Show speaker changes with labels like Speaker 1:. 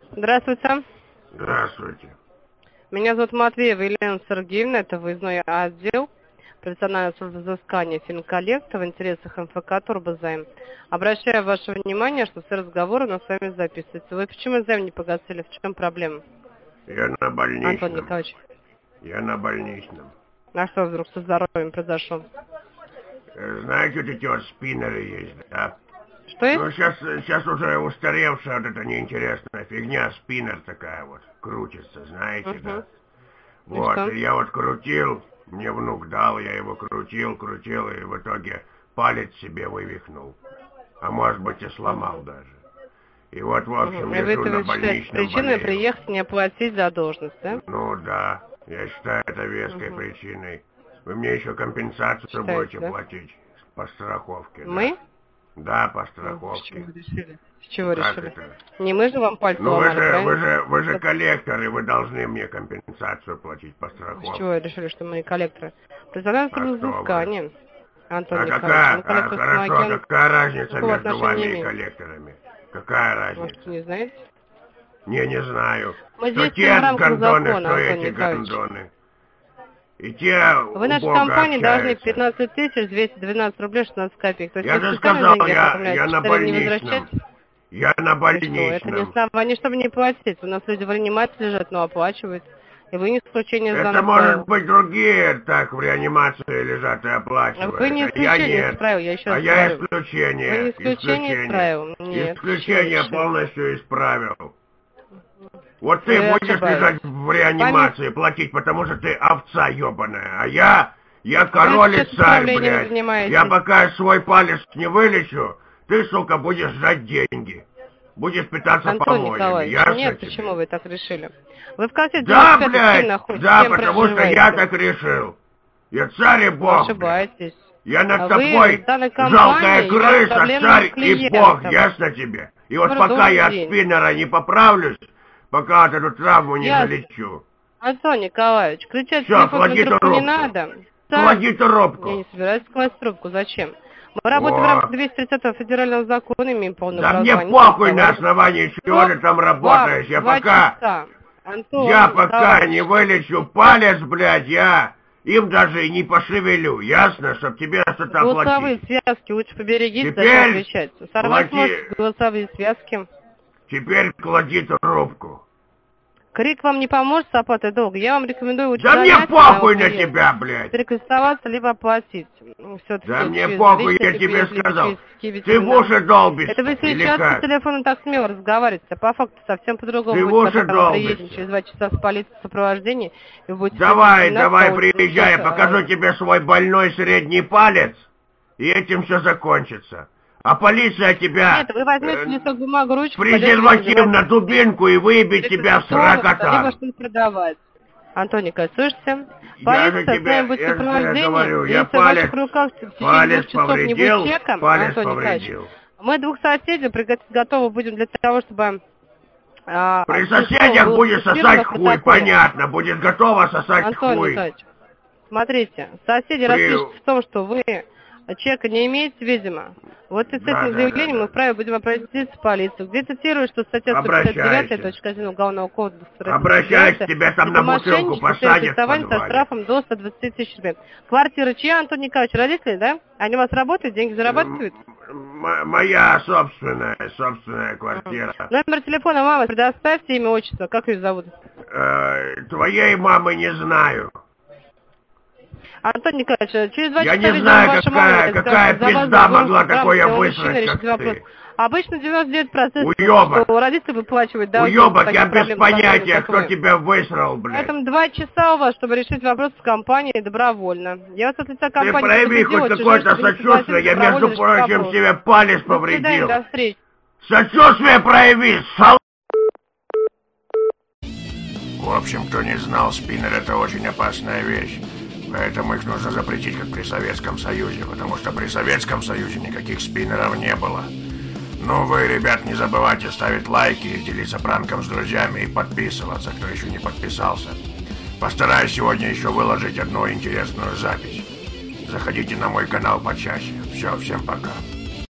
Speaker 1: Здравствуйте.
Speaker 2: Здравствуйте.
Speaker 1: Меня зовут Матвеева Елена Сергеевна, это выездной отдел профессиональной службы взыскания финколлекта в интересах МФК Турбозайм. Обращаю ваше внимание, что все разговоры у нас с вами записываются. Вы почему займ не погасили? В чем проблема?
Speaker 2: Я на больничном.
Speaker 1: Антон Николаевич.
Speaker 2: Я на больничном.
Speaker 1: А что вдруг со здоровьем произошло?
Speaker 2: Знаете, вот эти вот спиннеры есть, да?
Speaker 1: Что есть?
Speaker 2: Ну, сейчас уже устаревшая вот эта неинтересная фигня, спиннер такая вот, крутится, знаете, да? Вот, и я вот крутил, мне внук дал, я его крутил, и в итоге палец себе вывихнул. А может быть и сломал даже. И вот, в общем, лежу на больничном,
Speaker 1: причиной приехать не оплатить задолженность, да?
Speaker 2: Ну да, я считаю это веской причиной. Вы мне еще компенсацию будете платить по страховке.
Speaker 1: Мы?
Speaker 2: Да, по страховке.
Speaker 1: С чего решили? Не мы же вам пальцы
Speaker 2: Ну
Speaker 1: ломали,
Speaker 2: вы же коллекторы, вы должны мне компенсацию платить по страховке.
Speaker 1: С чего решили, что мы не коллекторы? Профессиональное взыскание. Антон
Speaker 2: Николаевич. Хорошо, какая разница между вами и коллекторами? Какая разница?
Speaker 1: Может, не знаете?
Speaker 2: Не знаю.
Speaker 1: Мы
Speaker 2: что
Speaker 1: здесь
Speaker 2: те
Speaker 1: в рамках
Speaker 2: гондоны,
Speaker 1: закона,
Speaker 2: что
Speaker 1: Антон
Speaker 2: эти
Speaker 1: Николаевич.
Speaker 2: гондоны. И те
Speaker 1: вы нашей компании должны 15 212 рублей 16 копеек. То есть
Speaker 2: я же сказал, я на больничном. Я на больничном.
Speaker 1: Это не основание, чтобы не платить. У нас люди в реанимации лежат, но оплачивают. И вы не исключение из данных
Speaker 2: Это может
Speaker 1: правил.
Speaker 2: быть другие так в реанимации лежат и оплачивают.
Speaker 1: Вы не исключение из правил, я еще раз говорю.
Speaker 2: Я исключение.
Speaker 1: Вы не исключение из правил. Нет.
Speaker 2: Исключение полностью из правил. Вот ты будешь лежать в реанимации, платить, потому что ты овца ебаная, а я король и царь, блядь. Я пока свой палец не вылечу, ты, сука, будешь жать деньги. Будешь питаться помоями, ясно тебе?
Speaker 1: Нет, почему вы так решили? Вы в кассе
Speaker 2: да, блядь, да, потому что я так решил. Я царь и бог.
Speaker 1: Ошибаетесь.
Speaker 2: Я над тобой жалкая крыса, царь и бог, ясно тебе? И вот пока я спиннера не поправлюсь, пока вот эту травму не залечу.
Speaker 1: Антон Николаевич, кричать
Speaker 2: в телефонную трубку не
Speaker 1: надо.
Speaker 2: Клади трубку.
Speaker 1: Я не собираюсь класть трубку. Зачем? Мы работаем в рамках 230 федерального закона, имеем полное право.
Speaker 2: Да мне похуй на основании чего ты там работаешь. Я пока не вылечу палец, блядь, я им даже и не пошевелю. Ясно? Чтоб тебе что-то оплатить.
Speaker 1: Голосовые связки лучше поберегите, зачем отвечать. Сорвать голосовые связки.
Speaker 2: Теперь клади трубку.
Speaker 1: Крик вам не поможет с оплатой долга. Я вам рекомендую лучше...
Speaker 2: Да мне похуй на тебя, блядь.
Speaker 1: Перекрестоваться, либо оплатить.
Speaker 2: Да мне похуй, я тебе сказал. Ты в уши долбишь.
Speaker 1: Это вы сейчас по телефону так смело разговариваете, а по факту совсем по-другому.
Speaker 2: Ты в уши долбишь.
Speaker 1: Через 2 часа с полицией в сопровождении.
Speaker 2: Давай, приезжай, я покажу тебе свой больной средний палец, и этим все закончится. А полиция тебя...
Speaker 1: Нет, вы возьмете листок бумагу, ручку...
Speaker 2: презерватив на дубинку и выебет тебя в сракотан.
Speaker 1: Либо что-то продавать. Антон Николаевич, слышите? Полиция с нами будет сопровождение.
Speaker 2: Я палец повредил.
Speaker 1: Мы двух соседей готовы будем для того, чтобы...
Speaker 2: При соседях будешь сосать хуй, понятно. Будешь готова сосать хуй.
Speaker 1: Антон Николаевич, смотрите, соседи распишутся в том, что вы... Человека не имеете, видимо. Вот и с этим заявлением мы вправе будем обратиться в полицию. Где цитируешь, что статья 159.1 Уголовного кодекса...
Speaker 2: Обращайся, тебя там на бутылку посадят в подвале.
Speaker 1: Со штрафом до 120 тысяч рублей. Квартира чья, Антон Николаевич? Родители, да? Они у вас работают, деньги зарабатывают?
Speaker 2: Моя собственная квартира.
Speaker 1: Номер телефона мамы предоставьте, имя, отчество. Как ее зовут?
Speaker 2: Твоей мамы не знаю.
Speaker 1: Антон Николаевич, через 2 часа...
Speaker 2: Я не знаю, какая пизда могла такое высрать, как ты.
Speaker 1: Обычно 99%
Speaker 2: уёбок.
Speaker 1: Что родители выплачивают... Да,
Speaker 2: уёбок, я без понятия, кто тебя высрал, блядь.
Speaker 1: Поэтому 2 часа у вас, чтобы решить вопрос с компанией добровольно. Я вас от лица компании...
Speaker 2: Ты прояви хоть какое-то сочувствие, я, между прочим, себе палец повредил.
Speaker 1: До встречи.
Speaker 2: Сочувствие прояви, В общем, кто не знал, спиннер — это очень опасная вещь. Поэтому их нужно запретить, как при Советском Союзе, потому что при Советском Союзе никаких спиннеров не было. Ну вы, ребят, не забывайте ставить лайки, делиться пранком с друзьями и подписываться, кто еще не подписался. Постараюсь сегодня еще выложить одну интересную запись. Заходите на мой канал почаще. Все, всем пока.